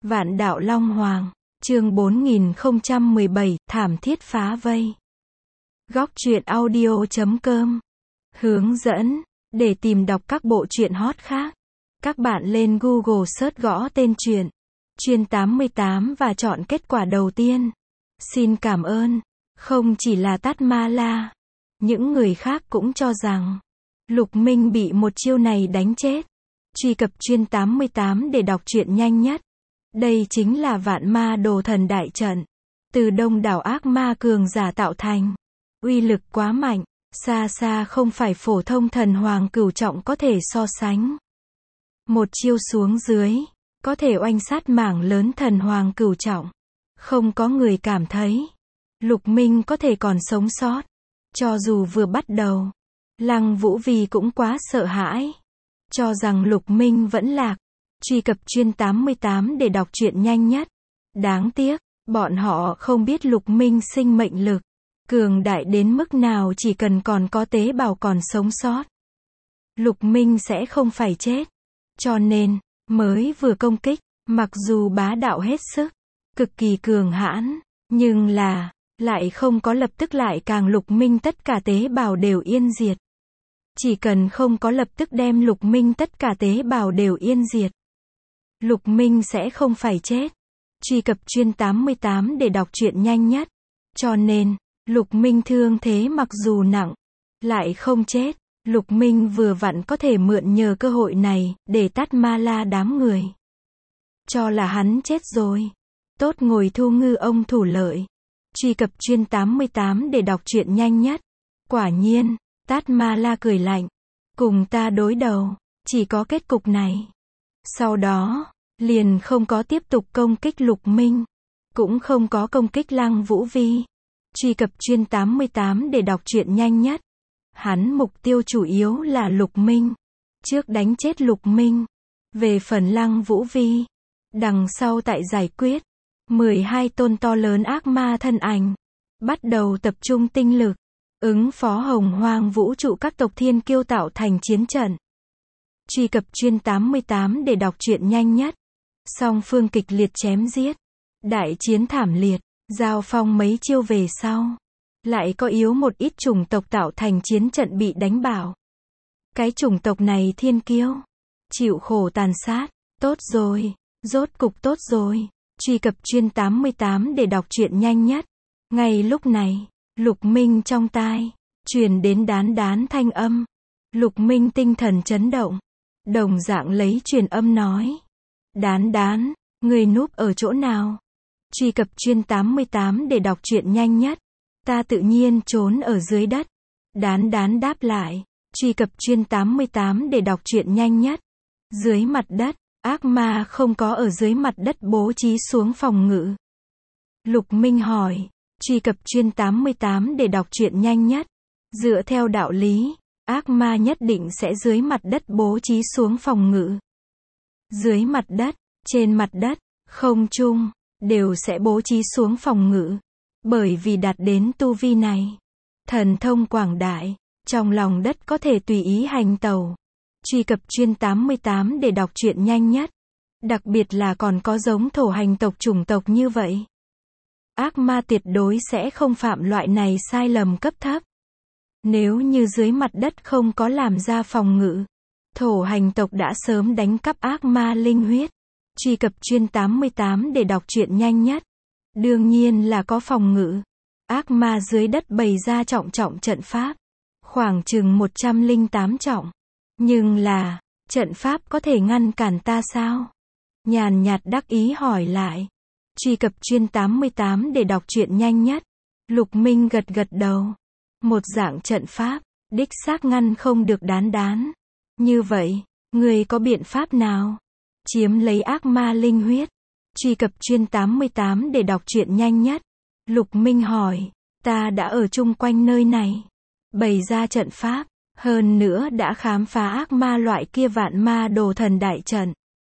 Vạn đạo Long Hoàng, chương 4017, thảm thiết phá vây. Góc truyện audio.com. Hướng dẫn, để tìm đọc các bộ truyện hot khác, các bạn lên Google search gõ tên truyện, Chuyên 88 và chọn kết quả đầu tiên. Xin cảm ơn. Không chỉ là Tát Ma La, những người khác cũng cho rằng Lục Minh bị một chiêu này đánh chết. Truy cập Chuyên 88 để đọc truyện nhanh nhất. Đây chính là Vạn Ma Đồ Thần Đại Trận, từ đông đảo ác ma cường giả tạo thành. Uy lực quá mạnh, xa xa không phải phổ thông thần hoàng cửu trọng có thể so sánh. Một chiêu xuống dưới, có thể oanh sát mảng lớn thần hoàng cửu trọng. Không có người cảm thấy Lục Minh có thể còn sống sót. Cho dù vừa bắt đầu, Lăng Vũ Vi cũng quá sợ hãi, cho rằng Lục Minh vẫn lạc. Truy cập Chuyên 88 để đọc truyện nhanh nhất. Đáng tiếc, bọn họ không biết Lục Minh sinh mệnh lực cường đại đến mức nào, chỉ cần còn có tế bào còn sống sót, Lục Minh sẽ không phải chết. Cho nên, mới vừa công kích, mặc dù bá đạo hết sức, cực kỳ cường hãn, nhưng là, lại không có lập tức lại càng Lục Minh tất cả tế bào đều yên diệt. Chỉ cần không có lập tức đem Lục Minh tất cả tế bào đều yên diệt, Lục Minh sẽ không phải chết. Truy cập Chuyên 88 để đọc truyện nhanh nhất. Cho nên, Lục Minh thương thế mặc dù nặng, lại không chết. Lục Minh vừa vặn có thể mượn nhờ cơ hội này, để Tát Ma La đám người cho là hắn chết rồi. Tốt ngồi thu ngư ông thủ lợi. Truy cập Chuyên 88 để đọc truyện nhanh nhất. Quả nhiên, Tát Ma La cười lạnh. Cùng ta đối đầu, chỉ có kết cục này. Sau đó, liền không có tiếp tục công kích Lục Minh, cũng không có công kích Lăng Vũ Vi. Truy cập Chuyên 88 để đọc truyện nhanh nhất. Hắn mục tiêu chủ yếu là Lục Minh. Trước đánh chết Lục Minh. Về phần Lăng Vũ Vi, đằng sau tại giải quyết 12 tôn to lớn ác ma thân ảnh, bắt đầu tập trung tinh lực, ứng phó hồng hoang vũ trụ các tộc thiên kiêu tạo thành chiến trận. Truy cập Chuyên 88 để đọc truyện nhanh nhất. Song phương kịch liệt chém giết, đại chiến thảm liệt, giao phong mấy chiêu về sau, lại có yếu một ít chủng tộc tạo thành chiến trận bị đánh bảo. Cái chủng tộc này thiên kiêu, chịu khổ tàn sát. Tốt rồi, rốt cục tốt rồi. Truy cập Chuyên 88 để đọc truyện nhanh nhất. Ngay lúc này, Lục Minh trong tai truyền đến đán đán thanh âm. Lục Minh tinh thần chấn động, đồng dạng lấy truyền âm nói: Đán đán, người núp ở chỗ nào? Truy cập Chuyên 88 để đọc truyện nhanh nhất. Ta tự nhiên trốn ở dưới đất. Đán đán đáp lại. Truy cập Chuyên 88 để đọc truyện nhanh nhất. Dưới mặt đất, ác ma không có ở dưới mặt đất bố trí xuống phòng ngự. Lục Minh hỏi. Truy cập Chuyên 88 để đọc truyện nhanh nhất. Dựa theo đạo lý, ác ma nhất định sẽ dưới mặt đất bố trí xuống phòng ngự. Dưới mặt đất, trên mặt đất, không trung, đều sẽ bố trí xuống phòng ngự. Bởi vì đạt đến tu vi này, thần thông quảng đại, trong lòng đất có thể tùy ý hành tẩu. Truy cập Chuyên 88 để đọc truyện nhanh nhất. Đặc biệt là còn có giống thổ hành tộc chủng tộc như vậy. Ác ma tuyệt đối sẽ không phạm loại này sai lầm cấp thấp. Nếu như dưới mặt đất không có làm ra phòng ngự, thổ hành tộc đã sớm đánh cắp ác ma linh huyết. Truy cập Chuyên 88 để đọc truyện nhanh nhất. Đương nhiên là có phòng ngự. Ác ma dưới đất bày ra trọng trận pháp, khoảng chừng 108 trọng. Nhưng là, trận pháp có thể ngăn cản ta sao? Nhàn nhạt đắc ý hỏi lại. Truy cập Chuyên 88 để đọc truyện nhanh nhất. Lục Minh gật gật đầu. Một dạng trận pháp, đích xác ngăn không được đán đán. Như vậy, người có biện pháp nào? Chiếm lấy ác ma linh huyết. Truy cập Chuyên 88 để đọc truyện nhanh nhất. Lục Minh hỏi. Ta đã ở chung quanh nơi này, bày ra trận pháp, hơn nữa đã khám phá ác ma loại kia Vạn Ma Đồ Thần Đại Trận.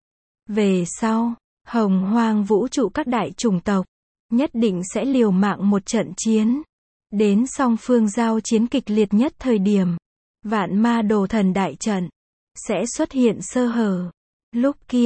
Về sau, hồng hoang vũ trụ các đại chủng tộc nhất định sẽ liều mạng một trận chiến. Đến song phương giao chiến kịch liệt nhất thời điểm, Vạn Ma Đồ Thần Đại Trận sẽ xuất hiện sơ hở. Lúc kia,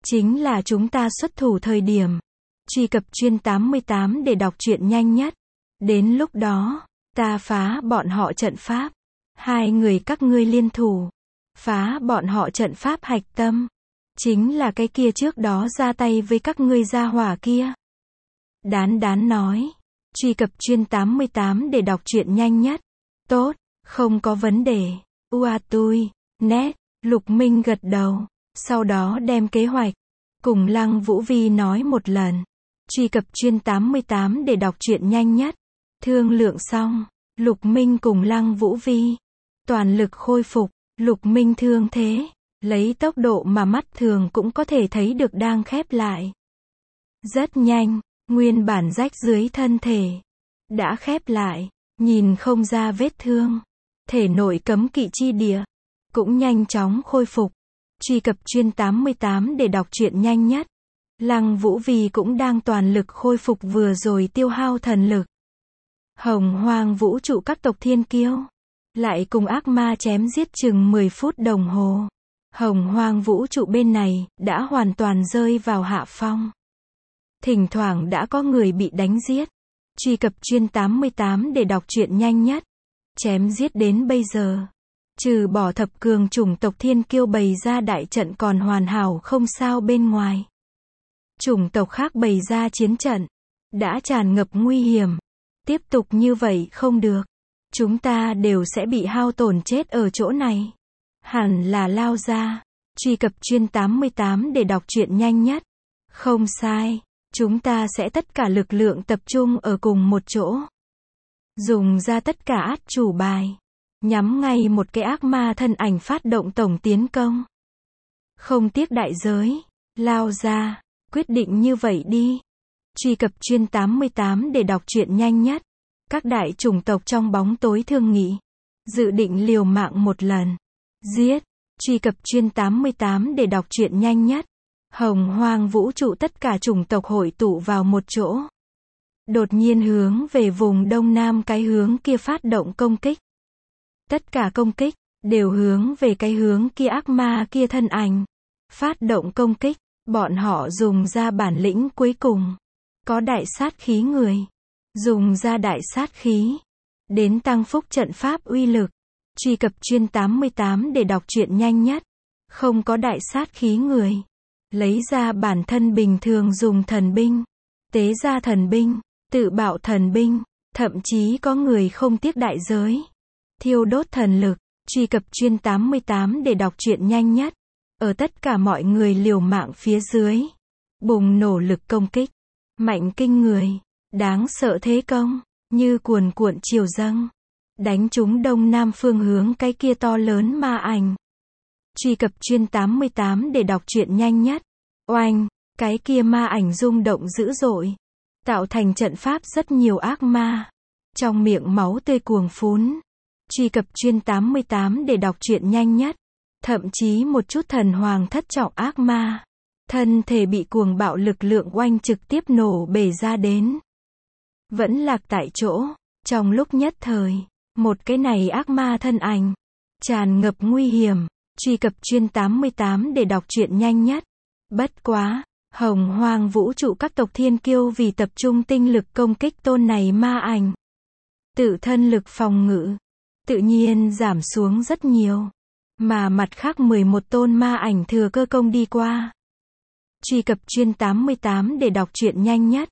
chính là chúng ta xuất thủ thời điểm. Truy cập chuyên 88 để đọc truyện nhanh nhất. Đến lúc đó, ta phá bọn họ trận pháp. Hai người các ngươi liên thủ, phá bọn họ trận pháp hạch tâm. Chính là cái kia trước đó ra tay với các ngươi gia hỏa kia. Đán đán nói. Truy cập chuyên 88 để đọc truyện nhanh nhất. Tốt, không có vấn đề. Ua tui, nét, Lục Minh gật đầu. Sau đó đem kế hoạch cùng Lăng Vũ Vi nói một lần. Truy cập chuyên 88 để đọc truyện nhanh nhất. Thương lượng xong, Lục Minh cùng Lăng Vũ Vi toàn lực khôi phục. Lục Minh thương thế, lấy tốc độ mà mắt thường cũng có thể thấy được đang khép lại. Rất nhanh, nguyên bản rách dưới thân thể đã khép lại, nhìn không ra vết thương. Thể nội cấm kỵ chi địa cũng nhanh chóng khôi phục. Truy cập chuyên 88 để đọc truyện nhanh nhất. Lăng Vũ Vi cũng đang toàn lực khôi phục vừa rồi tiêu hao thần lực. Hồng Hoang vũ trụ các tộc thiên kiêu lại cùng ác ma chém giết chừng 10 phút đồng hồ. Hồng Hoang vũ trụ bên này đã hoàn toàn rơi vào hạ phong. Thỉnh thoảng đã có người bị đánh giết. Truy cập chuyên 88 để đọc truyện nhanh nhất. Chém giết đến bây giờ, trừ bỏ thập cường chủng tộc thiên kiêu bày ra đại trận còn hoàn hảo không sao bên ngoài. Chủng tộc khác bày ra chiến trận đã tràn ngập nguy hiểm. Tiếp tục như vậy không được. Chúng ta đều sẽ bị hao tổn chết ở chỗ này. Hẳn là lao ra. Truy cập chuyên 88 để đọc truyện nhanh nhất. Không sai. Chúng ta sẽ tất cả lực lượng tập trung ở cùng một chỗ. Dùng ra tất cả át chủ bài. Nhắm ngay một cái ác ma thân ảnh phát động tổng tiến công. Không tiếc đại giới. Lao ra. Quyết định như vậy đi. Truy cập chuyên 88 để đọc truyện nhanh nhất. Các đại chủng tộc trong bóng tối thương nghị. Dự định liều mạng một lần. Giết. Truy cập chuyên 88 để đọc truyện nhanh nhất. Hồng Hoang vũ trụ tất cả chủng tộc hội tụ vào một chỗ. Đột nhiên hướng về vùng đông nam cái hướng kia phát động công kích. Tất cả công kích đều hướng về cái hướng kia ác ma kia thân ảnh. Phát động công kích, bọn họ dùng ra bản lĩnh cuối cùng. Có đại sát khí người. Dùng ra đại sát khí. Đến tăng phúc trận pháp uy lực. Truy cập chuyên 88 để đọc truyện nhanh nhất. Không có đại sát khí người. Lấy ra bản thân bình thường dùng thần binh. Tế ra thần binh. Tự bạo thần binh. Thậm chí có người không tiếc đại giới. Thiêu đốt thần lực. Truy cập chuyên 88 để đọc truyện nhanh nhất. Ở tất cả mọi người liều mạng phía dưới. Bùng nổ lực công kích. Mạnh kinh người. Đáng sợ thế công. Như cuồn cuộn triều dâng. Đánh trúng đông nam phương hướng cái kia to lớn ma ảnh. Truy cập chuyên 88 để đọc truyện nhanh nhất. Oanh. Cái kia ma ảnh rung động dữ dội. Tạo thành trận pháp rất nhiều ác ma. Trong miệng máu tươi cuồng phún. Truy cập chuyên 88 để đọc truyện nhanh nhất. Thậm chí một chút thần hoàng thất trọng ác ma. Thân thể bị cuồng bạo lực lượng oanh trực tiếp nổ bể ra đến. Vẫn lạc tại chỗ. Trong lúc nhất thời. Một cái này ác ma thân ảnh. Tràn ngập nguy hiểm. Truy cập chuyên 88 để đọc truyện nhanh nhất. Bất quá. Hồng Hoang vũ trụ các tộc thiên kiêu vì tập trung tinh lực công kích tôn này ma ảnh. Tự thân lực phòng ngự. Tự nhiên giảm xuống rất nhiều. Mà mặt khác 11 tôn ma ảnh thừa cơ công đi qua. Truy cập chuyên 88 để đọc truyện nhanh nhất.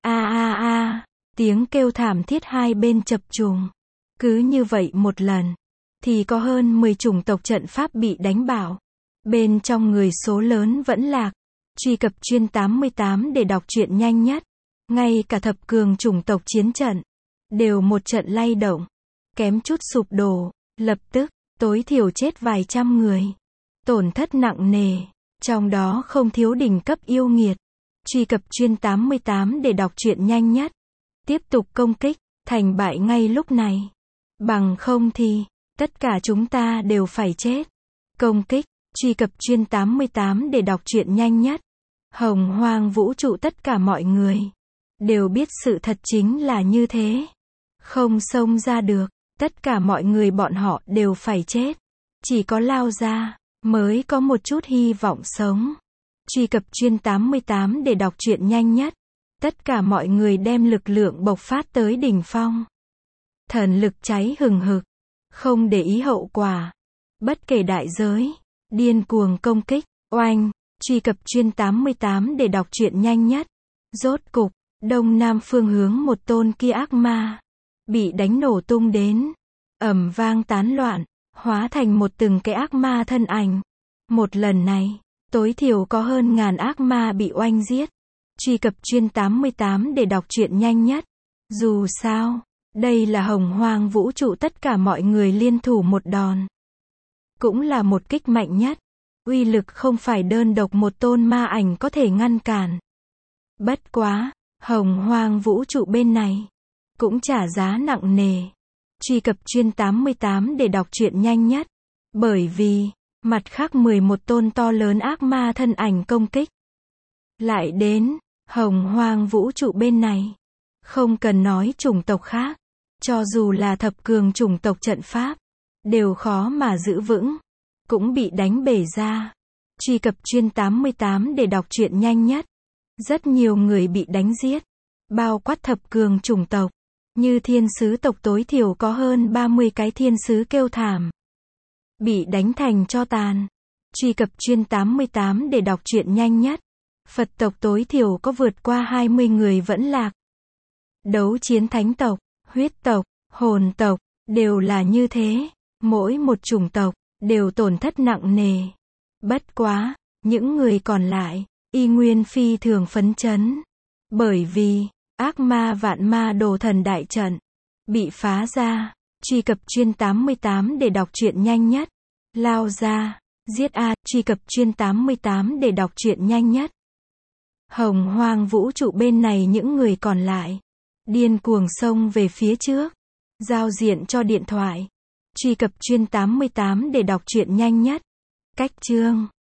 Tiếng kêu thảm thiết hai bên chập trùng. Cứ như vậy một lần. Thì có hơn 10 chủng tộc trận pháp bị đánh bạo. Bên trong người số lớn vẫn lạc. Truy cập chuyên 88 để đọc truyện nhanh nhất. Ngay cả thập cường chủng tộc chiến trận. Đều một trận lay động. Kém chút sụp đổ. Lập tức, tối thiểu chết vài trăm người. Tổn thất nặng nề. Trong đó không thiếu đỉnh cấp yêu nghiệt. Truy cập chuyên 88 để đọc truyện nhanh nhất. Tiếp tục công kích. Thành bại ngay lúc này. Bằng không thì, tất cả chúng ta đều phải chết. Công kích. Truy cập chuyên 88 để đọc truyện nhanh nhất. Hồng Hoang vũ trụ tất cả mọi người đều biết sự thật chính là như thế. Không xông ra được. Tất cả mọi người bọn họ đều phải chết. Chỉ có lao ra mới có một chút hy vọng sống. Truy cập chuyên 88 để đọc truyện nhanh nhất. Tất cả mọi người đem lực lượng bộc phát tới đỉnh phong. Thần lực cháy hừng hực, không để ý hậu quả, bất kể đại giới, điên cuồng công kích, oanh. Truy cập chuyên 88 để đọc truyện nhanh nhất. Rốt cục, đông nam phương hướng một tôn kia ác ma bị đánh nổ tung đến, ầm vang tán loạn, hóa thành một từng cái ác ma thân ảnh. Một lần này, tối thiểu có hơn ngàn ác ma bị oanh giết. Truy cập chuyên 88 để đọc truyện nhanh nhất. Dù sao, đây là hồng hoang vũ trụ, tất cả mọi người liên thủ một đòn. Cũng là một kích mạnh nhất. Uy lực không phải đơn độc một tôn ma ảnh có thể ngăn cản. Bất quá, hồng hoang vũ trụ bên này cũng trả giá nặng nề. Truy cập chuyên 88 để đọc truyện nhanh nhất. Bởi vì, mặt khác 11 tôn to lớn ác ma thân ảnh công kích. Lại đến, hồng hoang vũ trụ bên này. Không cần nói chủng tộc khác. Cho dù là thập cường chủng tộc trận pháp, đều khó mà giữ vững. Cũng bị đánh bể ra. Truy cập chuyên 88 để đọc truyện nhanh nhất. Rất nhiều người bị đánh giết. Bao quát thập cường chủng tộc. Như thiên sứ tộc tối thiểu có hơn 30 cái thiên sứ kêu thảm. Bị đánh thành tro tàn. Truy cập chuyên 88 để đọc truyện nhanh nhất. Phật tộc tối thiểu có vượt qua 20 người vẫn lạc. Đấu chiến thánh tộc, huyết tộc, hồn tộc, đều là như thế. Mỗi một chủng tộc, đều tổn thất nặng nề. Bất quá, những người còn lại, y nguyên phi thường phấn chấn. Bởi vì, ác ma vạn ma đồ thần đại trận bị phá ra. Truy cập chuyên 88 để đọc truyện nhanh nhất. Lao ra, giết a. Truy cập chuyên 88 để đọc truyện nhanh nhất. Hồng hoang vũ trụ bên này những người còn lại điên cuồng xông về phía trước, giao diện cho điện thoại. Truy cập chuyên 88 để đọc truyện nhanh nhất. Cách chương